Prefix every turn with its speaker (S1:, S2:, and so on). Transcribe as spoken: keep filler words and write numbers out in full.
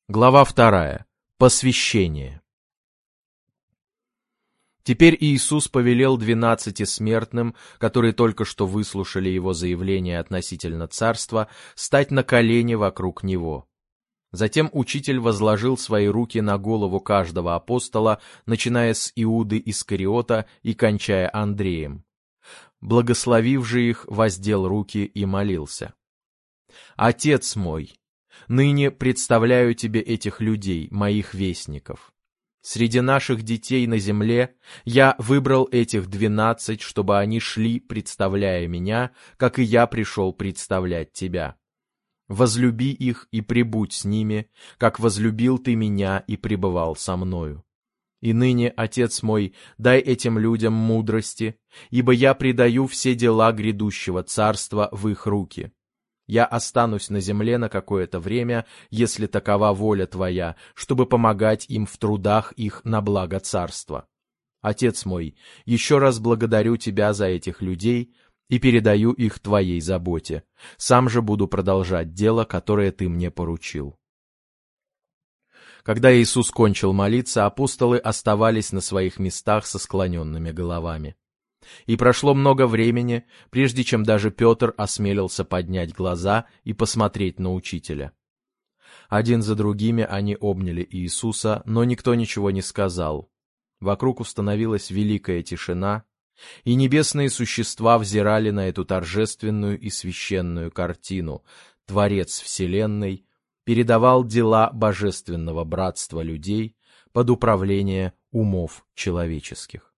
S1: Глава вторая. Посвящение. Теперь Иисус повелел двенадцати смертным, которые только что выслушали его заявление относительно царства, стать на колени вокруг него. Затем учитель возложил свои руки на голову каждого апостола, начиная с Иуды Искариота и кончая Андреем. Благословив же их, воздел руки и молился. «Отец мой, ныне представляю тебе этих людей, моих вестников. Среди наших детей на земле я выбрал этих двенадцать, чтобы они шли, представляя меня, как и я пришел представлять тебя. Возлюби их и пребудь с ними, как возлюбил ты меня и пребывал со мною. И ныне, Отец мой, дай этим людям мудрости, ибо я предаю все дела грядущего царства в их руки. Я останусь на земле на какое-то время, если такова воля Твоя, чтобы помогать им в трудах их на благо царства. Отец мой, еще раз благодарю Тебя за этих людей и передаю их Твоей заботе. Сам же буду продолжать дело, которое Ты мне поручил». Когда Иисус кончил молиться, апостолы оставались на своих местах со склоненными головами. И прошло много времени, прежде чем даже Петр осмелился поднять глаза и посмотреть на учителя. Один за другими они обняли Иисуса, но никто ничего не сказал. Вокруг установилась великая тишина, и небесные существа взирали на эту торжественную и священную картину. Творец вселенной передавал дела божественного братства людей под управление умов человеческих.